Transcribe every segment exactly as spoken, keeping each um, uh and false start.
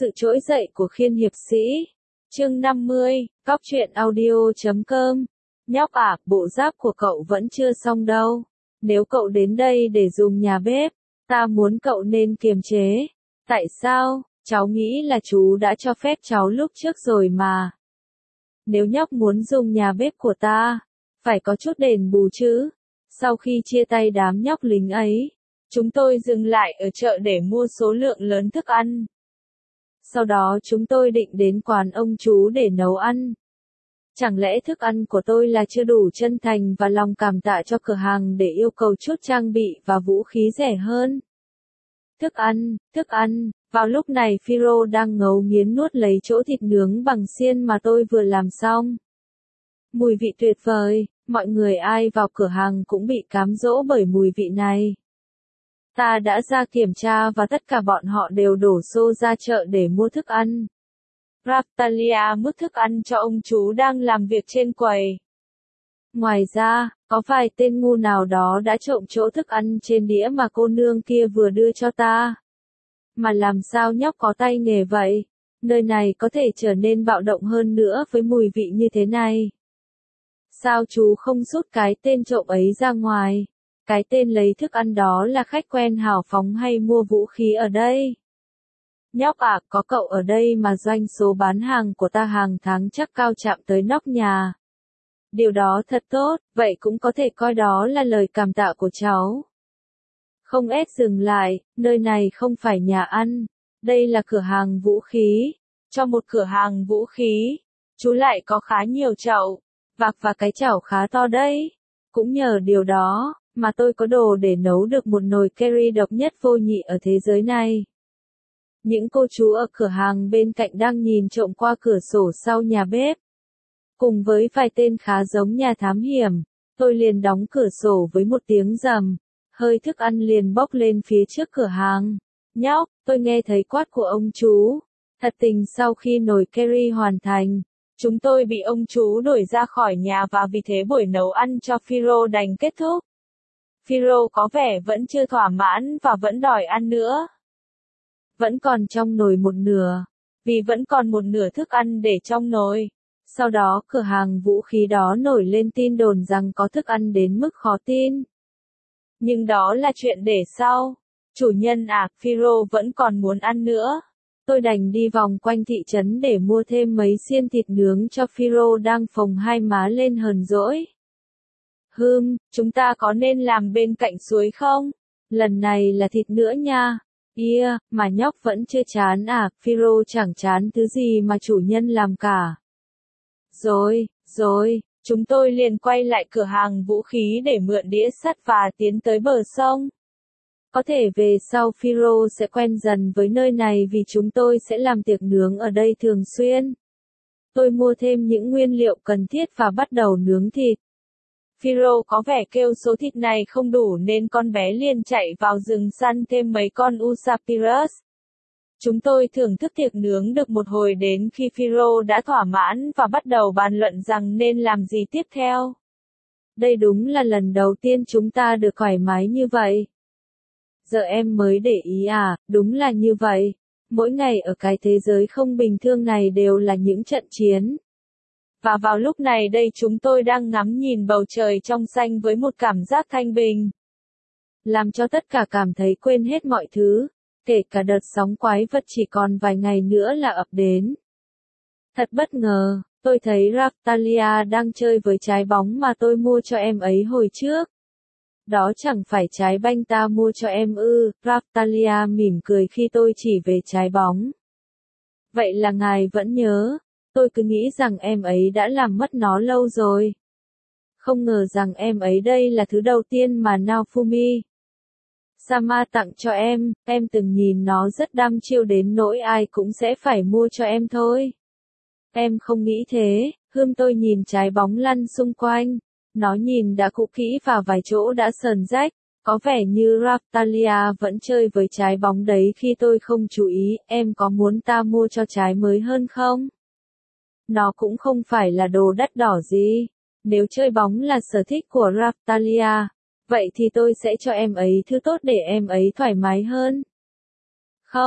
Sự trỗi dậy của Khiên hiệp sĩ. Chương năm mươi, Cóc truyện audio chấm com. Nhóc à, bộ giáp của cậu vẫn chưa xong đâu. Nếu cậu đến đây để dùng nhà bếp, ta muốn cậu nên kiềm chế. Tại sao? Cháu nghĩ là chú đã cho phép cháu lúc trước rồi mà. Nếu nhóc muốn dùng nhà bếp của ta, phải có chút đền bù chứ. Sau khi chia tay đám nhóc lính ấy, chúng tôi dừng lại ở chợ để mua số lượng lớn thức ăn. Sau đó chúng tôi định đến quán ông chú để nấu ăn. Chẳng lẽ thức ăn của tôi là chưa đủ chân thành và lòng cảm tạ cho cửa hàng để yêu cầu chút trang bị và vũ khí rẻ hơn? Thức ăn, thức ăn, vào lúc này Phiro đang ngấu nghiến nuốt lấy chỗ thịt nướng bằng xiên mà tôi vừa làm xong. Mùi vị tuyệt vời, mọi người ai vào cửa hàng cũng bị cám dỗ bởi mùi vị này. Ta đã ra kiểm tra và tất cả bọn họ đều đổ xô ra chợ để mua thức ăn. Raphtalia múc thức ăn cho ông chú đang làm việc trên quầy. Ngoài ra, có vài tên ngu nào đó đã trộm chỗ thức ăn trên đĩa mà cô nương kia vừa đưa cho ta. Mà làm sao nhóc có tay nghề vậy? Nơi này có thể trở nên bạo động hơn nữa với mùi vị như thế này. Sao chú không rút cái tên trộm ấy ra ngoài? Cái tên lấy thức ăn đó là khách quen hào phóng hay mua vũ khí ở đây? Nhóc à, có cậu ở đây mà doanh số bán hàng của ta hàng tháng chắc cao chạm tới nóc nhà. Điều đó thật tốt, vậy cũng có thể coi đó là lời cảm tạ của cháu. Không ép dừng lại, nơi này không phải nhà ăn, đây là cửa hàng vũ khí. Cho một cửa hàng vũ khí, chú lại có khá nhiều chậu, vạc và cái chảo khá to đấy. Cũng nhờ điều đó, mà tôi có đồ để nấu được một nồi curry độc nhất vô nhị ở thế giới này. Những cô chú ở cửa hàng bên cạnh đang nhìn trộm qua cửa sổ sau nhà bếp. Cùng với vài tên khá giống nhà thám hiểm, tôi liền đóng cửa sổ với một tiếng rầm, hơi thức ăn liền bốc lên phía trước cửa hàng. Nhóc, tôi nghe thấy quát của ông chú. Thật tình sau khi nồi curry hoàn thành, chúng tôi bị ông chú đuổi ra khỏi nhà và vì thế buổi nấu ăn cho Phiro đành kết thúc. Phiro có vẻ vẫn chưa thỏa mãn và vẫn đòi ăn nữa. Vẫn còn trong nồi một nửa, vì vẫn còn một nửa thức ăn để trong nồi. Sau đó cửa hàng vũ khí đó nổi lên tin đồn rằng có thức ăn đến mức khó tin. Nhưng đó là chuyện để sau. Chủ nhân à, Phiro vẫn còn muốn ăn nữa. Tôi đành đi vòng quanh thị trấn để mua thêm mấy xiên thịt nướng cho Phiro đang phồng hai má lên hờn dỗi. Hừm, chúng ta có nên làm bên cạnh suối không? Lần này là thịt nữa nha. Yeah, mà nhóc vẫn chưa chán à, Phiro chẳng chán thứ gì mà chủ nhân làm cả. Rồi, rồi, chúng tôi liền quay lại cửa hàng vũ khí để mượn đĩa sắt và tiến tới bờ sông. Có thể về sau Phiro sẽ quen dần với nơi này vì chúng tôi sẽ làm tiệc nướng ở đây thường xuyên. Tôi mua thêm những nguyên liệu cần thiết và bắt đầu nướng thịt. Phiro có vẻ kêu số thịt này không đủ nên con bé liền chạy vào rừng săn thêm mấy con Usapirus. Chúng tôi thưởng thức tiệc nướng được một hồi đến khi Phiro đã thỏa mãn và bắt đầu bàn luận rằng nên làm gì tiếp theo. Đây đúng là lần đầu tiên chúng ta được thoải mái như vậy. Giờ em mới để ý à, đúng là như vậy. Mỗi ngày ở cái thế giới không bình thường này đều là những trận chiến. Và vào lúc này đây chúng tôi đang ngắm nhìn bầu trời trong xanh với một cảm giác thanh bình. Làm cho tất cả cảm thấy quên hết mọi thứ, kể cả đợt sóng quái vật chỉ còn vài ngày nữa là ập đến. Thật bất ngờ, tôi thấy Raphtalia đang chơi với trái bóng mà tôi mua cho em ấy hồi trước. Đó chẳng phải trái banh ta mua cho em ư, Raphtalia mỉm cười khi tôi chỉ về trái bóng. Vậy là ngài vẫn nhớ. Tôi cứ nghĩ rằng em ấy đã làm mất nó lâu rồi. Không ngờ rằng em ấy đây là thứ đầu tiên mà Naofumi Sama tặng cho em, em từng nhìn nó rất đăm chiêu đến nỗi ai cũng sẽ phải mua cho em thôi. Em không nghĩ thế, hươm tôi nhìn trái bóng lăn xung quanh. Nó nhìn đã cũ kỹ và vài chỗ đã sờn rách. Có vẻ như Raphtalia vẫn chơi với trái bóng đấy khi tôi không chú ý. Em có muốn ta mua cho trái mới hơn không? Nó cũng không phải là đồ đắt đỏ gì. Nếu chơi bóng là sở thích của Raphtalia, vậy thì tôi sẽ cho em ấy thứ tốt để em ấy thoải mái hơn. Không,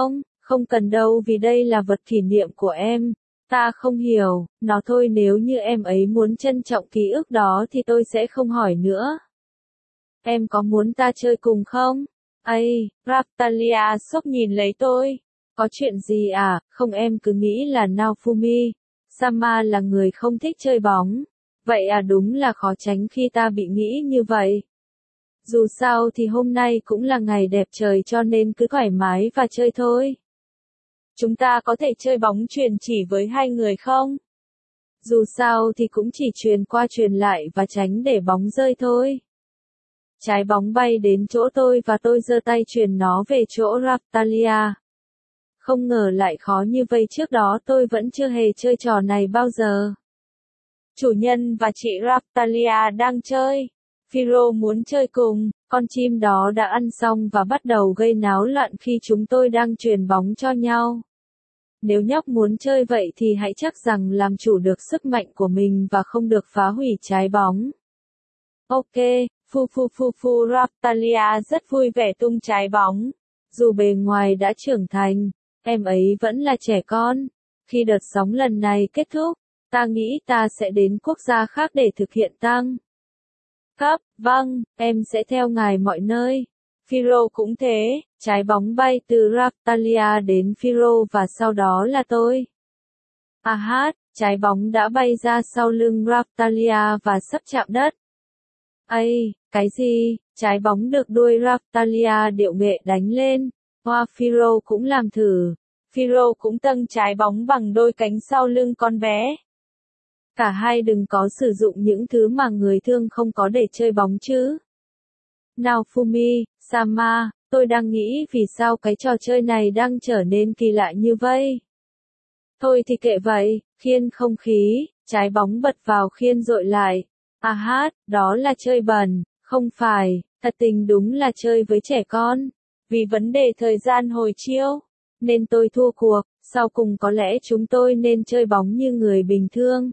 Không cần đâu vì đây là vật kỷ niệm của em. Ta không hiểu, nó thôi nếu như em ấy muốn trân trọng ký ức đó thì tôi sẽ không hỏi nữa. Em có muốn ta chơi cùng không? Ây, Raptalia sốc nhìn lấy tôi. Có chuyện gì à, không em cứ nghĩ là Naofumi Sama là người không thích chơi bóng. Vậy à đúng là khó tránh khi ta bị nghĩ như vậy. Dù sao thì hôm nay cũng là ngày đẹp trời cho nên cứ thoải mái và chơi thôi. Chúng ta có thể chơi bóng chuyền chỉ với hai người không? Dù sao thì cũng chỉ chuyền qua chuyền lại và tránh để bóng rơi thôi. Trái bóng bay đến chỗ tôi và tôi giơ tay chuyền nó về chỗ Raptalia. Không ngờ lại khó như vậy, trước đó tôi vẫn chưa hề chơi trò này bao giờ. Chủ nhân và chị Raptalia đang chơi. Phiro muốn chơi cùng, con chim đó đã ăn xong và bắt đầu gây náo loạn khi chúng tôi đang chuyền bóng cho nhau. Nếu nhóc muốn chơi vậy thì hãy chắc rằng làm chủ được sức mạnh của mình và không được phá hủy trái bóng. Ok, phu phu phu phu Raptalia rất vui vẻ tung trái bóng. Dù bề ngoài đã trưởng thành, em ấy vẫn là trẻ con. Khi đợt sóng lần này kết thúc, ta nghĩ ta sẽ đến quốc gia khác để thực hiện tăng cấp. Vâng, em sẽ theo ngài mọi nơi. Phiro cũng thế, trái bóng bay từ Raptalia đến Phiro và sau đó là tôi. À hát, trái bóng đã bay ra sau lưng Raptalia và sắp chạm đất. Ây, cái gì? Trái bóng được đuôi Raptalia điệu nghệ đánh lên. Hoa Phiro cũng làm thử. Phiro cũng tâng trái bóng bằng đôi cánh sau lưng con bé. Cả hai đừng có sử dụng những thứ mà người thương không có để chơi bóng chứ. Naofumi Sama, tôi đang nghĩ vì sao cái trò chơi này đang trở nên kỳ lạ như vậy. Thôi thì kệ vậy, khiên không khí, trái bóng bật vào khiên dội lại. À hát, đó là chơi bẩn, không phải, thật tình đúng là chơi với trẻ con. Vì vấn đề thời gian hồi chiêu, nên tôi thua cuộc, sau cùng có lẽ chúng tôi nên chơi bóng như người bình thường.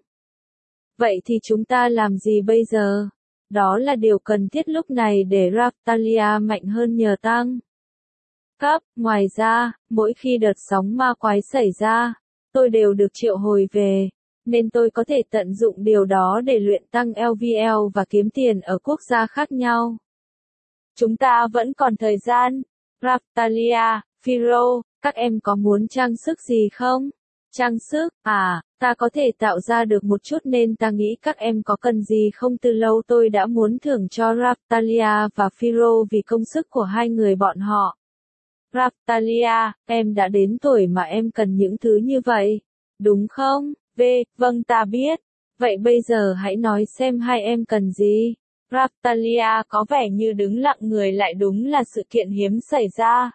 Vậy thì chúng ta làm gì bây giờ? Đó là điều cần thiết lúc này để Raptalia mạnh hơn nhờ tăng cấp. Ngoài ra, mỗi khi đợt sóng ma quái xảy ra, tôi đều được triệu hồi về, nên tôi có thể tận dụng điều đó để luyện tăng lờ vê lờ và kiếm tiền ở quốc gia khác nhau. Chúng ta vẫn còn thời gian. Raptalia, Phiro, các em có muốn trang sức gì không? Trang sức, à, ta có thể tạo ra được một chút nên ta nghĩ các em có cần gì không? Từ lâu tôi đã muốn thưởng cho Raptalia và Phiro vì công sức của hai người bọn họ. Raptalia, em đã đến tuổi mà em cần những thứ như vậy, đúng không? V, vâng ta biết. Vậy bây giờ hãy nói xem hai em cần gì. Raptalia có vẻ như đứng lặng người, lại đúng là sự kiện hiếm xảy ra.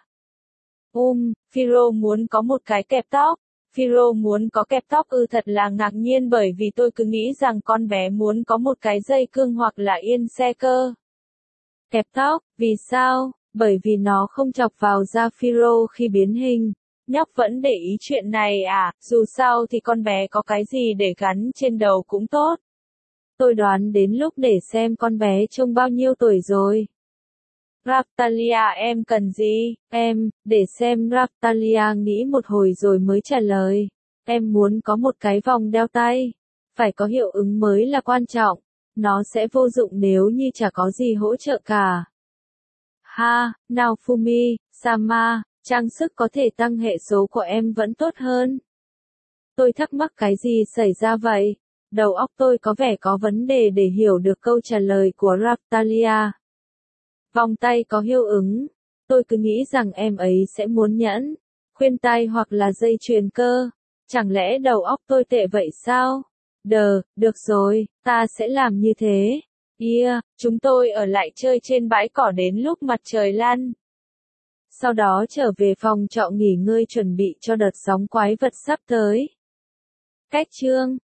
Um, Phiro muốn có một cái kẹp tóc. Phiro muốn có kẹp tóc ư? Thật là ngạc nhiên bởi vì tôi cứ nghĩ rằng con bé muốn có một cái dây cương hoặc là yên xe cơ. Kẹp tóc, vì sao? Bởi vì nó không chọc vào da Phiro khi biến hình. Nhóc vẫn để ý chuyện này à? Dù sao thì con bé có cái gì để gắn trên đầu cũng tốt. Tôi đoán đến lúc để xem con bé trông bao nhiêu tuổi rồi. Raptalia, em cần gì? Em, để xem. Raptalia nghĩ một hồi rồi mới trả lời. Em muốn có một cái vòng đeo tay. Phải có hiệu ứng mới là quan trọng. Nó sẽ vô dụng nếu như chả có gì hỗ trợ cả. Ha, Naofumi Sama, trang sức có thể tăng hệ số của em vẫn tốt hơn. Tôi thắc mắc cái gì xảy ra vậy? Đầu óc tôi có vẻ có vấn đề để hiểu được câu trả lời của Raptalia. Vòng tay có hiệu ứng. Tôi cứ nghĩ rằng em ấy sẽ muốn nhẫn, khuyên tai hoặc là dây chuyền cơ. Chẳng lẽ đầu óc tôi tệ vậy sao? Đờ, được rồi, ta sẽ làm như thế. Yeah, chúng tôi ở lại chơi trên bãi cỏ đến lúc mặt trời lặn. Sau đó trở về phòng trọ nghỉ ngơi chuẩn bị cho đợt sóng quái vật sắp tới. Cách chương